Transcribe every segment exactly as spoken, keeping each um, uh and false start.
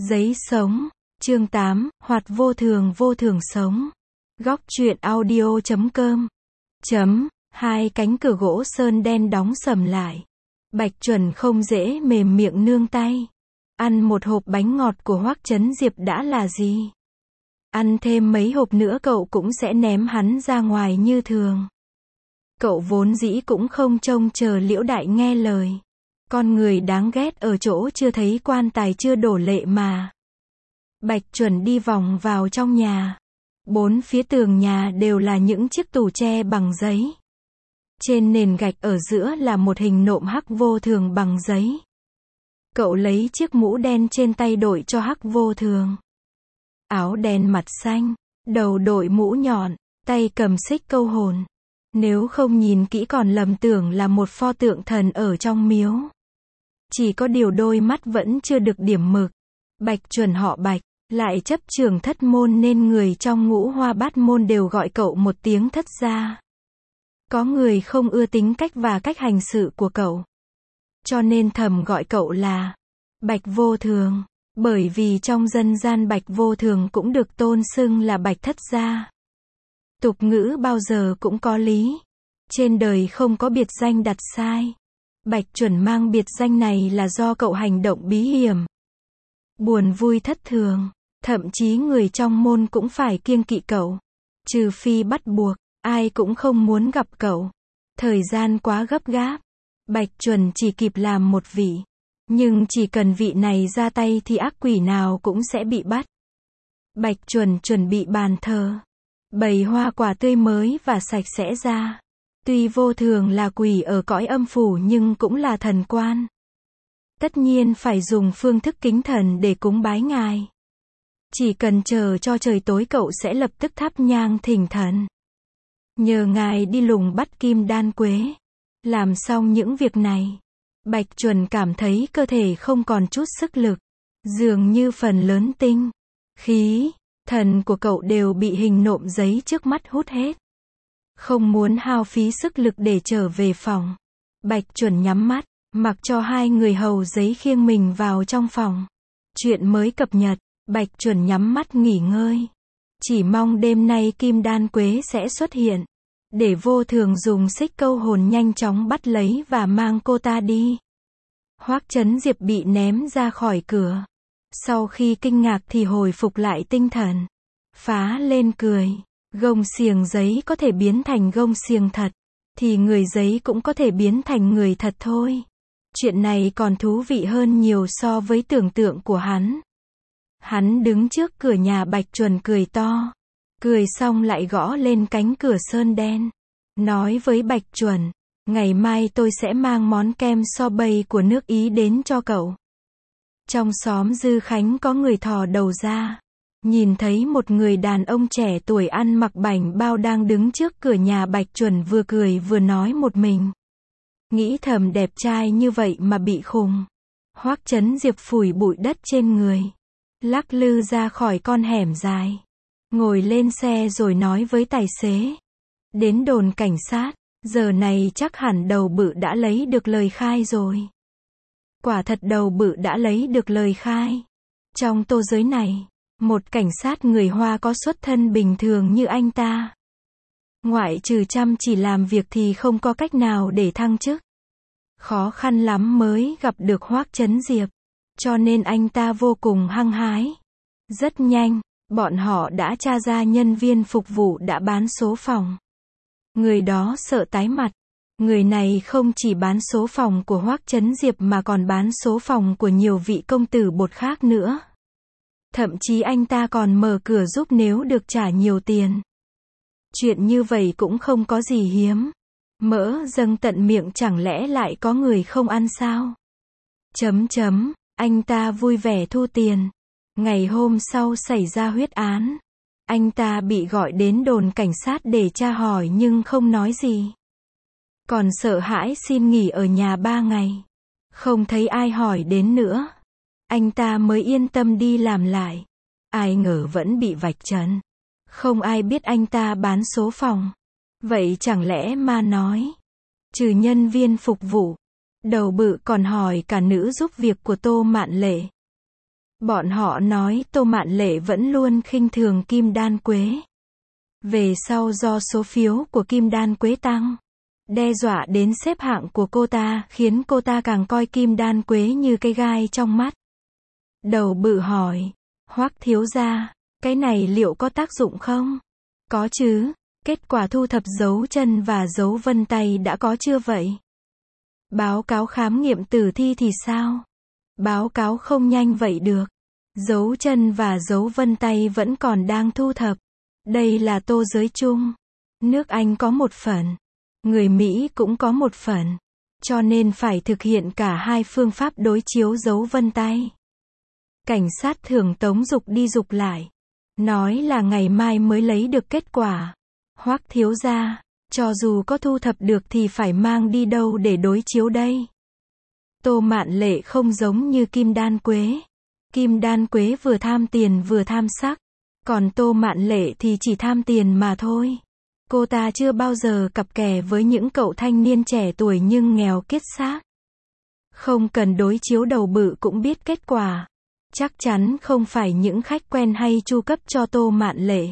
Giấy sống, chương tám, hoạt vô thường vô thường sống. Góc truyện audio chấm com. Chấm, hai cánh cửa gỗ sơn đen đóng sầm lại. Bạch Chuẩn không dễ mềm miệng nương tay. Ăn một hộp bánh ngọt của Hoắc Chấn Diệp đã là gì? Ăn thêm mấy hộp nữa cậu cũng sẽ ném hắn ra ngoài như thường. Cậu vốn dĩ cũng không trông chờ Liễu Đại nghe lời. Con người đáng ghét ở chỗ chưa thấy quan tài chưa đổ lệ mà. Bạch Chuẩn đi vòng vào trong nhà. Bốn phía tường nhà đều là những chiếc tủ tre bằng giấy. Trên nền gạch ở giữa là một hình nộm Hắc Vô Thường bằng giấy. Cậu lấy chiếc mũ đen trên tay đội cho Hắc Vô Thường. Áo đen mặt xanh, đầu đội mũ nhọn, tay cầm xích câu hồn. Nếu không nhìn kỹ còn lầm tưởng là một pho tượng thần ở trong miếu. Chỉ có điều đôi mắt vẫn chưa được điểm mực. Bạch Chuẩn họ Bạch, lại chấp trưởng thất môn nên người trong ngũ hoa bát môn đều gọi cậu một tiếng thất gia. Có người không ưa tính cách và cách hành sự của cậu. Cho nên thầm gọi cậu là Bạch Vô Thường. Bởi vì trong dân gian Bạch Vô Thường cũng được tôn xưng là Bạch Thất Gia. Tục ngữ bao giờ cũng có lý. Trên đời không có biệt danh đặt sai. Bạch Chuẩn mang biệt danh này là do cậu hành động bí hiểm. Buồn vui thất thường. Thậm chí người trong môn cũng phải kiêng kỵ cậu. Trừ phi bắt buộc, ai cũng không muốn gặp cậu. Thời gian quá gấp gáp. Bạch Chuẩn chỉ kịp làm một vị. Nhưng chỉ cần vị này ra tay thì ác quỷ nào cũng sẽ bị bắt. Bạch Chuẩn chuẩn bị bàn thờ. Bày hoa quả tươi mới và sạch sẽ ra. Tuy Vô Thường là quỷ ở cõi âm phủ nhưng cũng là thần quan. Tất nhiên phải dùng phương thức kính thần để cúng bái ngài. Chỉ cần chờ cho trời tối cậu sẽ lập tức thắp nhang thỉnh thần. Nhờ ngài đi lùng bắt kim đan quế. Làm xong những việc này, Bạch Chuẩn cảm thấy cơ thể không còn chút sức lực. Dường như phần lớn tinh, khí, thần của cậu đều bị hình nộm giấy trước mắt hút hết. Không muốn hao phí sức lực để trở về phòng. Bạch Chuẩn nhắm mắt, mặc cho hai người hầu giấy khiêng mình vào trong phòng. Chuyện mới cập nhật, Bạch Chuẩn nhắm mắt nghỉ ngơi. Chỉ mong đêm nay kim đan quế sẽ xuất hiện. Để Vô Thường dùng xích câu hồn nhanh chóng bắt lấy và mang cô ta đi. Hoắc Chấn Diệp bị ném ra khỏi cửa. Sau khi kinh ngạc thì hồi phục lại tinh thần. Phá lên cười. Gông xiềng giấy có thể biến thành gông xiềng thật. Thì người giấy cũng có thể biến thành người thật thôi. Chuyện này còn thú vị hơn nhiều so với tưởng tượng của hắn. Hắn đứng trước cửa nhà Bạch Chuẩn cười to. Cười xong lại gõ lên cánh cửa sơn đen. Nói với Bạch Chuẩn, ngày mai tôi sẽ mang món kem so bày của nước Ý đến cho cậu. Trong xóm Dư Khánh có người thò đầu ra. Nhìn thấy một người đàn ông trẻ tuổi ăn mặc bảnh bao đang đứng trước cửa nhà Bạch Chuẩn vừa cười vừa nói một mình. Nghĩ thầm đẹp trai như vậy mà bị khùng. Hoắc Chấn Diệp phủi bụi đất trên người. Lắc lư ra khỏi con hẻm dài. Ngồi lên xe rồi nói với tài xế. Đến đồn cảnh sát, giờ này chắc hẳn đầu bự đã lấy được lời khai rồi. Quả thật đầu bự đã lấy được lời khai. Trong tô giới này, một cảnh sát người Hoa có xuất thân bình thường như anh ta. Ngoại trừ chăm chỉ làm việc thì không có cách nào để thăng chức. Khó khăn lắm mới gặp được Hoắc Chấn Diệp. Cho nên anh ta vô cùng hăng hái. Rất nhanh. Bọn họ đã tra ra nhân viên phục vụ đã bán số phòng. Người đó sợ tái mặt. Người này không chỉ bán số phòng của Hoắc Chấn Diệp mà còn bán số phòng của nhiều vị công tử bột khác nữa. Thậm chí anh ta còn mở cửa giúp nếu được trả nhiều tiền. Chuyện như vậy cũng không có gì hiếm. Mỡ dâng tận miệng chẳng lẽ lại có người không ăn sao? Chấm chấm, anh ta vui vẻ thu tiền. Ngày hôm sau xảy ra huyết án. Anh ta bị gọi đến đồn cảnh sát để tra hỏi nhưng không nói gì. Còn sợ hãi xin nghỉ ở nhà ba ngày. Không thấy ai hỏi đến nữa. Anh ta mới yên tâm đi làm lại. Ai ngờ vẫn bị vạch trần. Không ai biết anh ta bán số phòng. Vậy chẳng lẽ ma nói. Trừ nhân viên phục vụ. Đầu bự còn hỏi cả nữ giúp việc của Tô Mạn Lệ. Bọn họ nói Tô Mạn Lệ vẫn luôn khinh thường Kim Đan Quế. Về sau do số phiếu của Kim Đan Quế tăng, đe dọa đến xếp hạng của cô ta, khiến cô ta càng coi Kim Đan Quế như cây gai trong mắt. Đầu bự hỏi, Hoắc thiếu gia, cái này liệu có tác dụng không? Có chứ, kết quả thu thập dấu chân và dấu vân tay đã có chưa vậy? Báo cáo khám nghiệm tử thi thì sao? Báo cáo không nhanh vậy được. Dấu chân và dấu vân tay vẫn còn đang thu thập. Đây là tô giới chung. Nước Anh có một phần. Người Mỹ cũng có một phần. Cho nên phải thực hiện cả hai phương pháp đối chiếu dấu vân tay. Cảnh sát thường tống dục đi dục lại. Nói là ngày mai mới lấy được kết quả. Hoắc thiếu gia, cho dù có thu thập được thì phải mang đi đâu để đối chiếu đây? Tô Mạn Lệ không giống như Kim Đan Quế. Kim Đan Quế vừa tham tiền vừa tham sắc. Còn Tô Mạn Lệ thì chỉ tham tiền mà thôi. Cô ta chưa bao giờ cặp kè với những cậu thanh niên trẻ tuổi nhưng nghèo kiết xác. Không cần đối chiếu đầu bự cũng biết kết quả. Chắc chắn không phải những khách quen hay chu cấp cho Tô Mạn Lệ.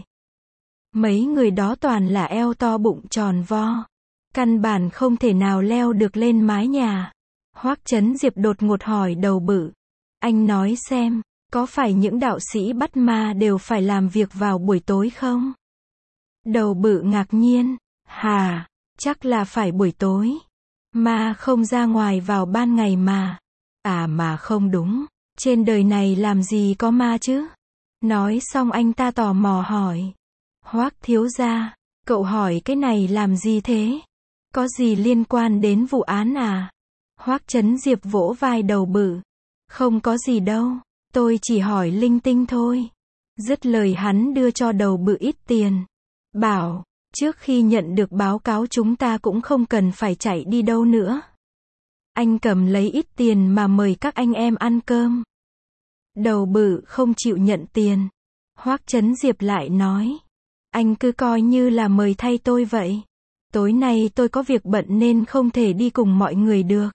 Mấy người đó toàn là eo to bụng tròn vo. Căn bản không thể nào leo được lên mái nhà. Hoắc Chấn Diệp đột ngột hỏi đầu bự. Anh nói xem, có phải những đạo sĩ bắt ma đều phải làm việc vào buổi tối không? Đầu bự ngạc nhiên. Hà, chắc là phải buổi tối. Ma không ra ngoài vào ban ngày mà. À mà không đúng. Trên đời này làm gì có ma chứ? Nói xong anh ta tò mò hỏi. Hoắc thiếu gia, cậu hỏi cái này làm gì thế? Có gì liên quan đến vụ án à? Hoắc Chấn Diệp vỗ vai đầu bự. Không có gì đâu, tôi chỉ hỏi linh tinh thôi. Dứt lời hắn đưa cho đầu bự ít tiền. Bảo, trước khi nhận được báo cáo chúng ta cũng không cần phải chạy đi đâu nữa. Anh cầm lấy ít tiền mà mời các anh em ăn cơm. Đầu bự không chịu nhận tiền. Hoắc Chấn Diệp lại nói. Anh cứ coi như là mời thay tôi vậy. Tối nay tôi có việc bận nên không thể đi cùng mọi người được.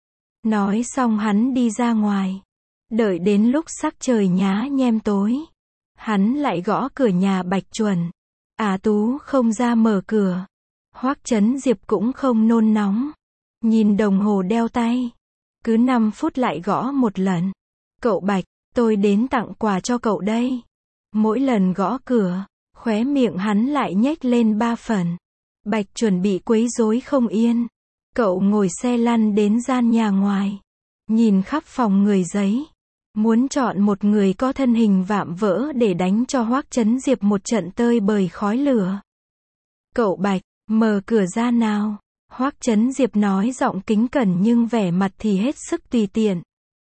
Nói xong hắn đi ra ngoài. Đợi đến lúc sắc trời nhá nhem tối. Hắn lại gõ cửa nhà Bạch Chuẩn. À Tú không ra mở cửa. Hoắc Chấn Diệp cũng không nôn nóng. Nhìn đồng hồ đeo tay. Cứ năm phút lại gõ một lần. Cậu Bạch, tôi đến tặng quà cho cậu đây. Mỗi lần gõ cửa, khóe miệng hắn lại nhếch lên ba phần. Bạch chuẩn bị quấy rối không yên. Cậu ngồi xe lăn đến gian nhà ngoài. Nhìn khắp phòng người giấy. Muốn chọn một người có thân hình vạm vỡ để đánh cho Hoắc Chấn Diệp một trận tơi bời khói lửa. Cậu Bạch, mở cửa ra nào. Hoắc Chấn Diệp nói giọng kính cẩn nhưng vẻ mặt thì hết sức tùy tiện.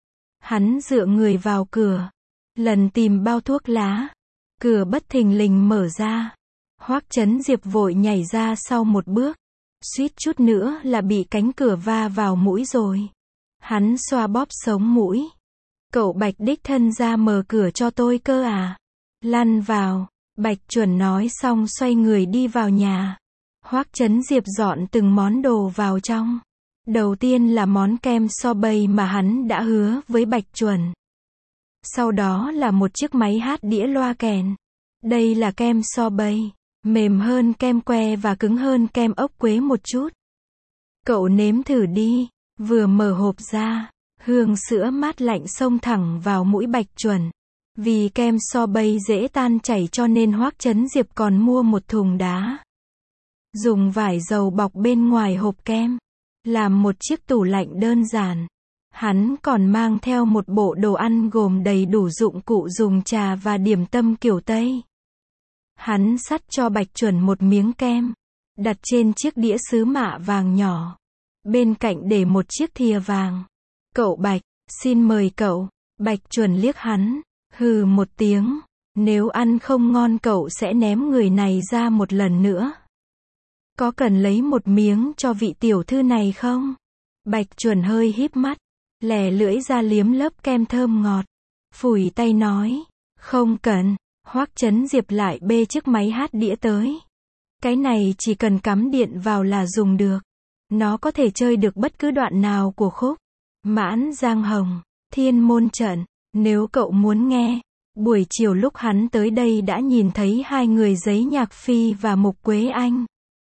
Hắn dựa người vào cửa. Lần tìm bao thuốc lá. Cửa bất thình lình mở ra. Hoắc Chấn Diệp vội nhảy ra sau một bước. Suýt chút nữa là bị cánh cửa va vào mũi rồi. Hắn xoa bóp sống mũi. Cậu Bạch đích thân ra mở cửa cho tôi cơ à? Lăn vào. Bạch Chuẩn nói xong xoay người đi vào nhà. Hoắc Chấn Diệp dọn từng món đồ vào trong. Đầu tiên là món kem so bay mà hắn đã hứa với Bạch Chuẩn. Sau đó là một chiếc máy hát đĩa loa kèn. Đây là kem so bay. Mềm hơn kem que và cứng hơn kem ốc quế một chút. Cậu nếm thử đi. Vừa mở hộp ra, hương sữa mát lạnh xông thẳng vào mũi Bạch Chuẩn. Vì kem so bay dễ tan chảy cho nên Hoắc Chấn Diệp còn mua một thùng đá. Dùng vải dầu bọc bên ngoài hộp kem. Làm một chiếc tủ lạnh đơn giản. Hắn còn mang theo một bộ đồ ăn gồm đầy đủ dụng cụ dùng trà và điểm tâm kiểu Tây. Hắn sắt cho Bạch Chuẩn một miếng kem. Đặt trên chiếc đĩa sứ mạ vàng nhỏ. Bên cạnh để một chiếc thìa vàng. Cậu Bạch, xin mời cậu. Bạch Chuẩn liếc hắn. Hừ một tiếng. Nếu ăn không ngon cậu sẽ ném người này ra một lần nữa. Có cần lấy một miếng cho vị tiểu thư này không? Bạch Chuẩn hơi híp mắt. Lè lưỡi ra liếm lớp kem thơm ngọt. Phủi tay nói. Không cần. Hoắc Chấn Diệp lại bê chiếc máy hát đĩa tới. Cái này chỉ cần cắm điện vào là dùng được. Nó có thể chơi được bất cứ đoạn nào của khúc Mãn Giang Hồng, Thiên Môn Trận. Nếu cậu muốn nghe, buổi chiều lúc hắn tới đây đã nhìn thấy hai người giấy Nhạc Phi và Mục Quế Anh.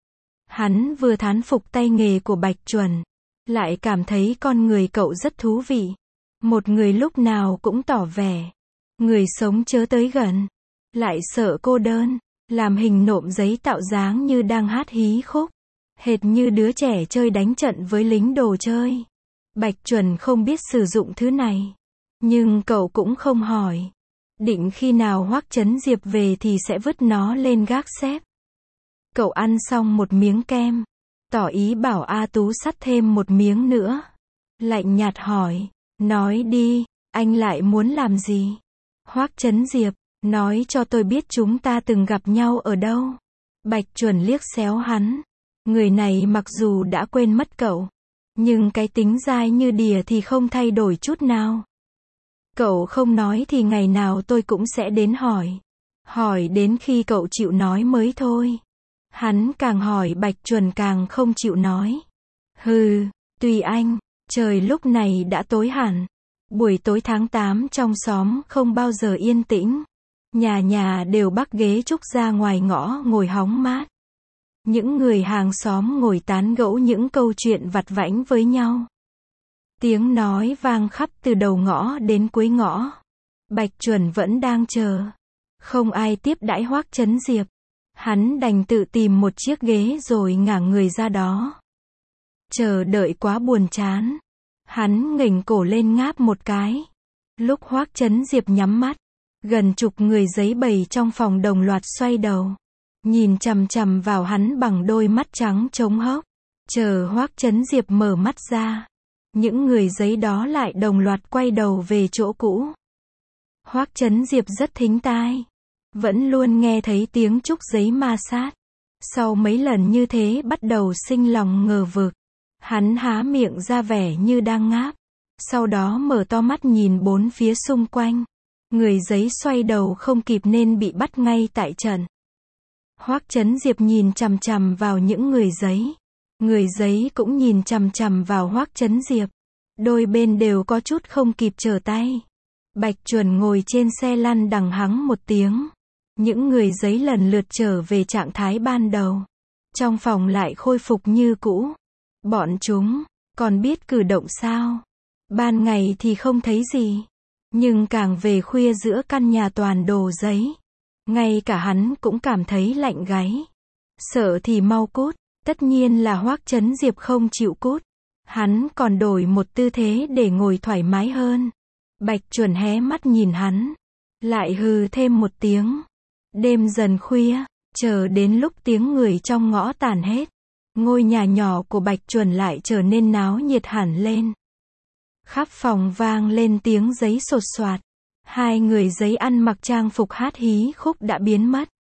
Hắn vừa thán phục tay nghề của Bạch Chuẩn, lại cảm thấy con người cậu rất thú vị. Một người lúc nào cũng tỏ vẻ, người sống chớ tới gần, lại sợ cô đơn, làm hình nộm giấy tạo dáng như đang hát hí khúc, hệt như đứa trẻ chơi đánh trận với lính đồ chơi. Bạch Chuẩn không biết sử dụng thứ này, nhưng cậu cũng không hỏi. Định khi nào Hoắc Chấn Diệp về thì sẽ vứt nó lên gác xếp. Cậu ăn xong một miếng kem, tỏ ý bảo A Tú sắt thêm một miếng nữa. Lạnh nhạt hỏi, nói đi, anh lại muốn làm gì? Hoắc Chấn Diệp, nói cho tôi biết chúng ta từng gặp nhau ở đâu. Bạch Chuẩn liếc xéo hắn. Người này mặc dù đã quên mất cậu, nhưng cái tính dai như đìa thì không thay đổi chút nào. Cậu không nói thì ngày nào tôi cũng sẽ đến hỏi. Hỏi đến khi cậu chịu nói mới thôi. Hắn càng hỏi Bạch Chuẩn càng không chịu nói. Hừ, tùy anh. Trời lúc này đã tối hẳn. Buổi tối tháng tám trong xóm không bao giờ yên tĩnh. Nhà nhà đều bắc ghế trúc ra ngoài ngõ ngồi hóng mát. Những người hàng xóm ngồi tán gẫu những câu chuyện vặt vãnh với nhau. Tiếng nói vang khắp từ đầu ngõ đến cuối ngõ. Bạch Chuẩn vẫn đang chờ. Không ai tiếp đãi Hoắc Chấn Diệp. Hắn đành tự tìm một chiếc ghế rồi ngả người ra đó. Chờ đợi quá buồn chán. Hắn nghềnh cổ lên ngáp một cái. Lúc Hoắc Chấn Diệp nhắm mắt, gần chục người giấy bầy trong phòng đồng loạt xoay đầu, nhìn chằm chằm vào hắn bằng đôi mắt trắng trống hốc. Chờ Hoắc Chấn Diệp mở mắt ra, những người giấy đó lại đồng loạt quay đầu về chỗ cũ. Hoắc Chấn Diệp rất thính tai, vẫn luôn nghe thấy tiếng trúc giấy ma sát. Sau mấy lần như thế bắt đầu sinh lòng ngờ vực. Hắn há miệng ra vẻ như đang ngáp. Sau đó mở to mắt nhìn bốn phía xung quanh. Người giấy xoay đầu không kịp nên bị bắt ngay tại trận. Hoắc Chấn Diệp nhìn chằm chằm vào những người giấy. Người giấy cũng nhìn chằm chằm vào Hoắc Chấn Diệp. Đôi bên đều có chút không kịp trở tay. Bạch Chuẩn ngồi trên xe lăn đằng hắng một tiếng. Những người giấy lần lượt trở về trạng thái ban đầu. Trong phòng lại khôi phục như cũ. Bọn chúng còn biết cử động sao? Ban ngày thì không thấy gì, nhưng càng về khuya giữa căn nhà toàn đồ giấy, ngay cả hắn cũng cảm thấy lạnh gáy. Sợ thì mau cút. Tất nhiên là Hoắc Chấn Diệp không chịu cút. Hắn còn đổi một tư thế để ngồi thoải mái hơn. Bạch Chuẩn hé mắt nhìn hắn, lại hừ thêm một tiếng. Đêm dần khuya, chờ đến lúc tiếng người trong ngõ tàn hết, ngôi nhà nhỏ của Bạch Chuẩn lại trở nên náo nhiệt hẳn lên. Khắp phòng vang lên tiếng giấy sột soạt. Hai người giấy ăn mặc trang phục hát hí khúc đã biến mất.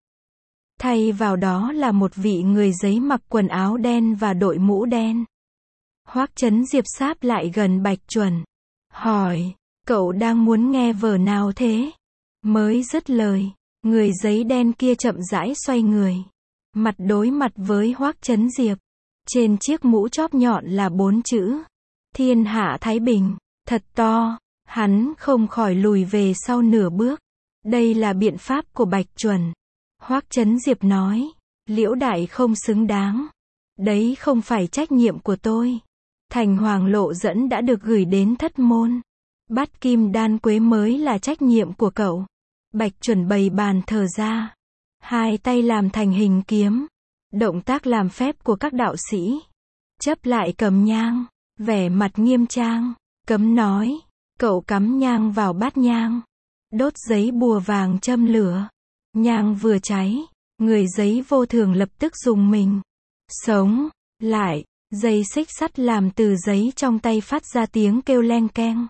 Thay vào đó là một vị người giấy mặc quần áo đen và đội mũ đen. Hoắc Chấn Diệp sáp lại gần Bạch Chuẩn, hỏi, cậu đang muốn nghe vở nào thế? Mới dứt lời, người giấy đen kia chậm rãi xoay người, mặt đối mặt với Hoắc Chấn Diệp. Trên chiếc mũ chóp nhọn là bốn chữ: Thiên hạ Thái Bình, thật to. Hắn không khỏi lùi về sau nửa bước. Đây là biện pháp của Bạch Chuẩn. Hoắc Chấn Diệp nói, Liễu đại không xứng đáng. Đấy không phải trách nhiệm của tôi. Thành Hoàng lộ dẫn đã được gửi đến thất môn. Bát kim đan quế mới là trách nhiệm của cậu. Bạch Chuẩn bày bàn thờ ra. Hai tay làm thành hình kiếm. Động tác làm phép của các đạo sĩ. Chấp lại cầm nhang. Vẻ mặt nghiêm trang. Cấm nói. Cậu cắm nhang vào bát nhang. Đốt giấy bùa vàng châm lửa. Nhang vừa cháy, người giấy vô thường lập tức rùng mình. Sống lại, dây xích sắt làm từ giấy trong tay phát ra tiếng kêu leng keng.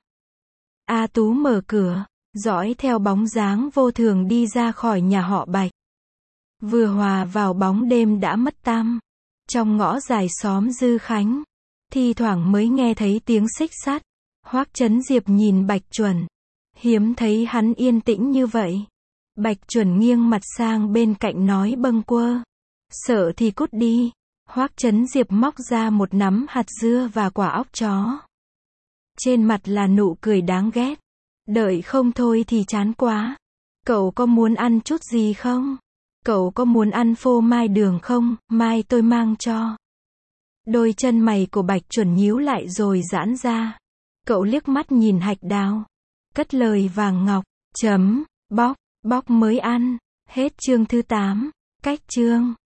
A Tú mở cửa, dõi theo bóng dáng vô thường đi ra khỏi nhà họ Bạch. Vừa hòa vào bóng đêm đã mất tăm. Trong ngõ dài xóm Dư Khánh, thi thoảng mới nghe thấy tiếng xích sắt. Hoắc Chấn Diệp nhìn Bạch Chuẩn, hiếm thấy hắn yên tĩnh như vậy. Bạch Chuẩn nghiêng mặt sang bên cạnh nói bâng quơ, sợ thì cút đi. Hoắc Chấn Diệp móc ra một nắm hạt dưa và quả óc chó. Trên mặt là nụ cười đáng ghét. Đợi không thôi thì chán quá. Cậu có muốn ăn chút gì không? Cậu có muốn ăn phô mai đường không? Mai tôi mang cho. Đôi chân mày của Bạch Chuẩn nhíu lại rồi giãn ra. Cậu liếc mắt nhìn Hạch Đào. Cất lời vàng ngọc. Chấm. Bóc. Bóc mới ăn. Hết chương thứ tám. Cách chương.